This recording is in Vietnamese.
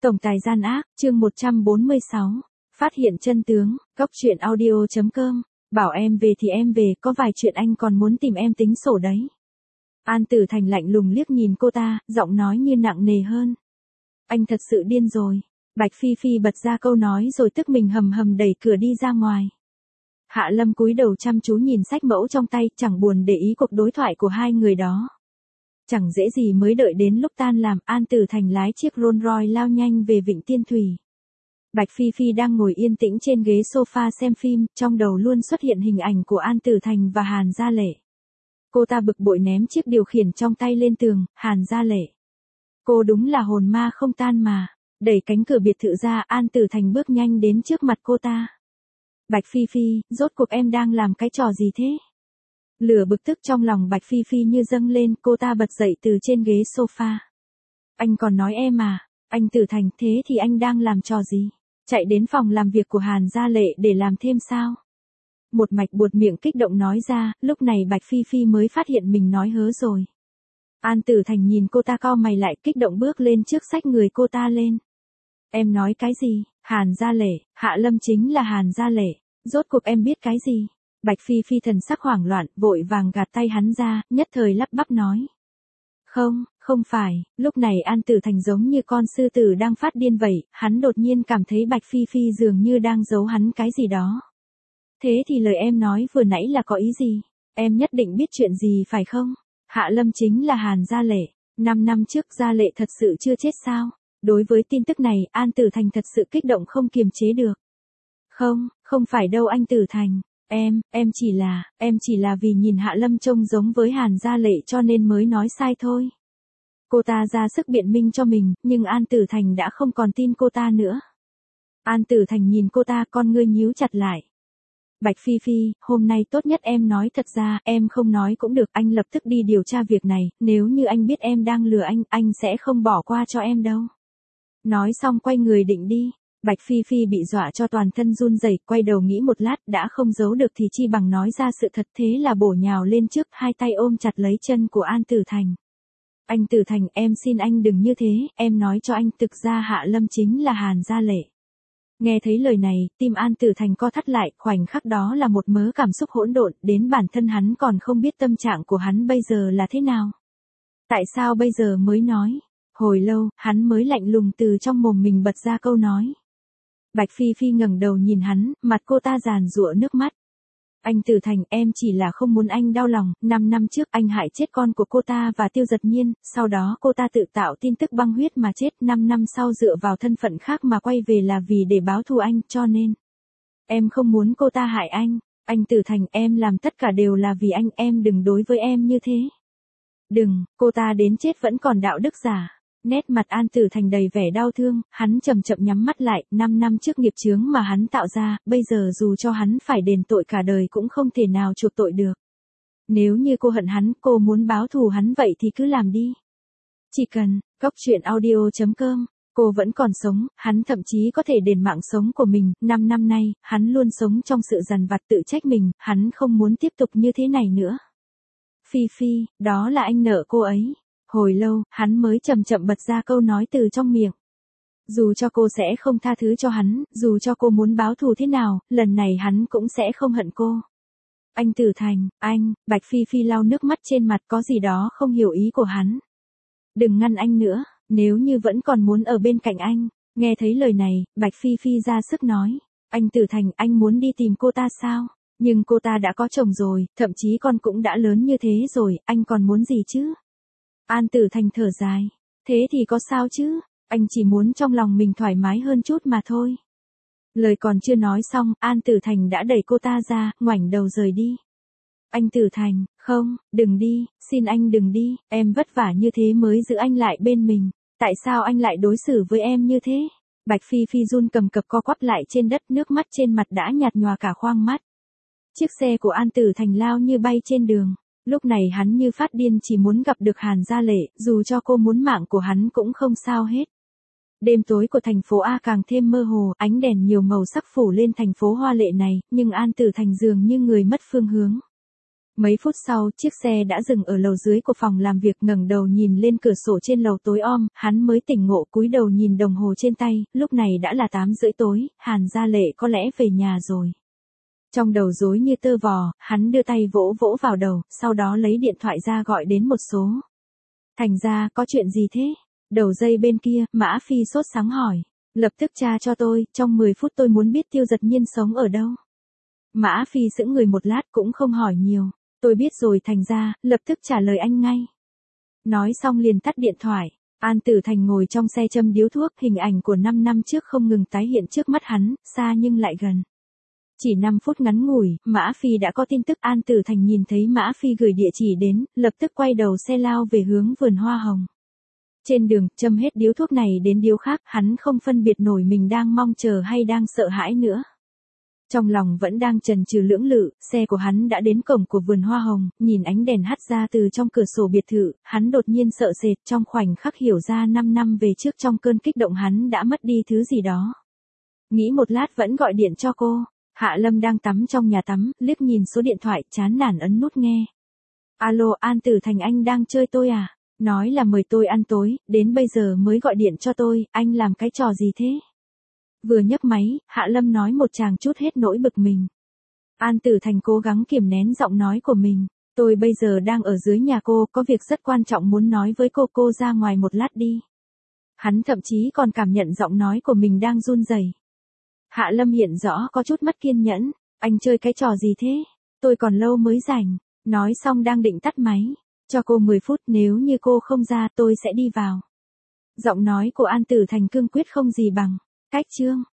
Tổng tài gian ác, chương 146. Phát hiện chân tướng, góc truyện audio.com. Bảo em về thì em về, có vài chuyện anh còn muốn tìm em tính sổ đấy. An Tử Thành lạnh lùng liếc nhìn cô ta, giọng nói như nặng nề hơn. Anh thật sự điên rồi. Bạch Phi Phi bật ra câu nói rồi tức mình hầm hầm đẩy cửa đi ra ngoài. Hạ Lâm cúi đầu chăm chú nhìn sách mẫu trong tay, chẳng buồn để ý cuộc đối thoại của hai người đó. Chẳng dễ gì mới đợi đến lúc tan làm, An Tử Thành lái chiếc Rolls Royce lao nhanh về Vịnh Tiên Thủy. Bạch Phi Phi đang ngồi yên tĩnh trên ghế sofa xem phim, trong đầu luôn xuất hiện hình ảnh của An Tử Thành và Hàn Gia Lệ. Cô ta bực bội ném chiếc điều khiển trong tay lên tường, Hàn Gia Lệ. Cô đúng là hồn ma không tan mà. Đẩy cánh cửa biệt thự ra, An Tử Thành bước nhanh đến trước mặt cô ta. Bạch Phi Phi, rốt cuộc em đang làm cái trò gì thế? Lửa bực tức trong lòng Bạch Phi Phi như dâng lên, cô ta bật dậy từ trên ghế sofa. Anh còn nói em à, anh Tử Thành, thế thì anh đang làm trò gì? Chạy đến phòng làm việc của Hàn Gia Lệ để làm thêm sao? Một mạch buột miệng kích động nói ra, lúc này Bạch Phi Phi mới phát hiện mình nói hớ rồi. An Tử Thành nhìn cô ta cau mày lại, kích động bước lên trước xách người cô ta lên. Em nói cái gì? Hàn Gia Lệ, Hạ Lâm chính là Hàn Gia Lệ. Rốt cuộc em biết cái gì? Bạch Phi Phi thần sắc hoảng loạn, vội vàng gạt tay hắn ra, nhất thời lắp bắp nói. Không phải, lúc này An Tử Thành giống như con sư tử đang phát điên vậy, hắn đột nhiên cảm thấy Bạch Phi Phi dường như đang giấu hắn cái gì đó. Thế thì lời em nói vừa nãy là có ý gì? Em nhất định biết chuyện gì phải không? Hạ Lâm chính là Hàn Gia Lệ. 5 năm trước Gia Lệ thật sự chưa chết sao? Đối với tin tức này, An Tử Thành thật sự kích động không kiềm chế được. Không phải đâu anh Tử Thành. Em chỉ là vì nhìn Hạ Lâm trông giống với Hàn Gia Lệ cho nên mới nói sai thôi. Cô ta ra sức biện minh cho mình, nhưng An Tử Thành đã không còn tin cô ta nữa. An Tử Thành nhìn cô ta, con ngươi nhíu chặt lại. Bạch Phi Phi, hôm nay tốt nhất em nói thật ra, em không nói cũng được, anh lập tức đi điều tra việc này, nếu như anh biết em đang lừa anh sẽ không bỏ qua cho em đâu. Nói xong quay người định đi. Bạch Phi Phi bị dọa cho toàn thân run rẩy, quay đầu nghĩ một lát, đã không giấu được thì chi bằng nói ra sự thật, thế là bổ nhào lên trước, hai tay ôm chặt lấy chân của An Tử Thành. Anh Tử Thành, em xin anh đừng như thế, em nói cho anh, thực ra Hạ Lâm chính là Hàn Gia Lệ. Nghe thấy lời này, tim An Tử Thành co thắt lại, khoảnh khắc đó là một mớ cảm xúc hỗn độn, đến bản thân hắn còn không biết tâm trạng của hắn bây giờ là thế nào. Tại sao bây giờ mới nói? Hồi lâu, hắn mới lạnh lùng từ trong mồm mình bật ra câu nói. Bạch Phi Phi ngẩng đầu nhìn hắn, mặt cô ta giàn giụa nước mắt. Anh Tử Thành, em chỉ là không muốn anh đau lòng, 5 năm trước anh hại chết con của cô ta và Tiêu Giật Nhiên, sau đó cô ta tự tạo tin tức băng huyết mà chết, 5 năm sau dựa vào thân phận khác mà quay về là vì để báo thù anh, cho nên em không muốn cô ta hại anh Tử Thành, em làm tất cả đều là vì anh, em đừng đối với em như thế. Đừng, cô ta đến chết vẫn còn đạo đức giả. Nét mặt An Tử Thành đầy vẻ đau thương, hắn chậm chậm nhắm mắt lại, 5 năm trước nghiệp chướng mà hắn tạo ra, bây giờ dù cho hắn phải đền tội cả đời cũng không thể nào chuộc tội được. Nếu như cô hận hắn, cô muốn báo thù hắn vậy thì cứ làm đi. Chỉ cần, góc truyện audio.com, cô vẫn còn sống, hắn thậm chí có thể đền mạng sống của mình, 5 năm nay, hắn luôn sống trong sự dằn vặt tự trách mình, hắn không muốn tiếp tục như thế này nữa. Phi Phi, đó là anh nợ cô ấy. Hồi lâu, hắn mới chậm chậm bật ra câu nói từ trong miệng. Dù cho cô sẽ không tha thứ cho hắn, dù cho cô muốn báo thù thế nào, lần này hắn cũng sẽ không hận cô. Anh Tử Thành, Bạch Phi Phi lau nước mắt trên mặt, có gì đó không hiểu ý của hắn. Đừng ngăn anh nữa, nếu như vẫn còn muốn ở bên cạnh anh. Nghe thấy lời này, Bạch Phi Phi ra sức nói. Anh Tử Thành, anh muốn đi tìm cô ta sao? Nhưng cô ta đã có chồng rồi, thậm chí con cũng đã lớn như thế rồi, anh còn muốn gì chứ? An Tử Thành thở dài. Thế thì có sao chứ? Anh chỉ muốn trong lòng mình thoải mái hơn chút mà thôi. Lời còn chưa nói xong, An Tử Thành đã đẩy cô ta ra, ngoảnh đầu rời đi. Anh Tử Thành, không, đừng đi, xin anh đừng đi, em vất vả như thế mới giữ anh lại bên mình. Tại sao anh lại đối xử với em như thế? Bạch Phi Phi run cầm cập co quắp lại trên đất, nước mắt trên mặt đã nhạt nhòa cả khoang mắt. Chiếc xe của An Tử Thành lao như bay trên đường. Lúc này hắn như phát điên chỉ muốn gặp được Hàn Gia Lệ, dù cho cô muốn mạng của hắn cũng không sao hết. Đêm tối của thành phố A càng thêm mơ hồ, ánh đèn nhiều màu sắc phủ lên thành phố hoa lệ này, nhưng An Tử Thành dường như người mất phương hướng. Mấy phút sau, chiếc xe đã dừng ở lầu dưới của phòng làm việc, ngẩng đầu nhìn lên cửa sổ trên lầu tối om, hắn mới tỉnh ngộ cúi đầu nhìn đồng hồ trên tay, lúc này đã là 8:30 tối, Hàn Gia Lệ có lẽ về nhà rồi. Trong đầu rối như tơ vò, hắn đưa tay vỗ vỗ vào đầu, sau đó lấy điện thoại ra gọi đến một số. Thành ra, có chuyện gì thế? Đầu dây bên kia, Mã Phi sốt sắng hỏi. Lập tức tra cho tôi, trong 10 phút tôi muốn biết Tiêu Giật Nhiên sống ở đâu. Mã Phi sững người một lát cũng không hỏi nhiều. Tôi biết rồi Thành ra, lập tức trả lời anh ngay. Nói xong liền tắt điện thoại. An Tử Thành ngồi trong xe châm điếu thuốc, hình ảnh của 5 năm trước không ngừng tái hiện trước mắt hắn, xa nhưng lại gần. Chỉ 5 phút ngắn ngủi, Mã Phi đã có tin tức. An Tử Thành nhìn thấy Mã Phi gửi địa chỉ đến, lập tức quay đầu xe lao về hướng vườn hoa hồng. Trên đường, châm hết điếu thuốc này đến điếu khác, hắn không phân biệt nổi mình đang mong chờ hay đang sợ hãi nữa. Trong lòng vẫn đang chần chừ lưỡng lự, xe của hắn đã đến cổng của vườn hoa hồng, nhìn ánh đèn hắt ra từ trong cửa sổ biệt thự, hắn đột nhiên sợ sệt, trong khoảnh khắc hiểu ra 5 năm về trước trong cơn kích động hắn đã mất đi thứ gì đó. Nghĩ một lát vẫn gọi điện cho cô. Hạ Lâm đang tắm trong nhà tắm, liếc nhìn số điện thoại, chán nản ấn nút nghe. Alo, An Tử Thành, anh đang chơi tôi à? Nói là mời tôi ăn tối, đến bây giờ mới gọi điện cho tôi, anh làm cái trò gì thế? Vừa nhấc máy, Hạ Lâm nói một tràng chút hết nỗi bực mình. An Tử Thành cố gắng kiềm nén giọng nói của mình. Tôi bây giờ đang ở dưới nhà cô, có việc rất quan trọng muốn nói với cô ra ngoài một lát đi. Hắn thậm chí còn cảm nhận giọng nói của mình đang run rẩy. Hạ Lâm hiện rõ có chút mất kiên nhẫn. Anh chơi cái trò gì thế? Tôi còn lâu mới rảnh. Nói xong đang định tắt máy. Cho cô 10 phút, nếu như cô không ra tôi sẽ đi vào. Giọng nói của An Tử Thành cương quyết không gì bằng. Cách chương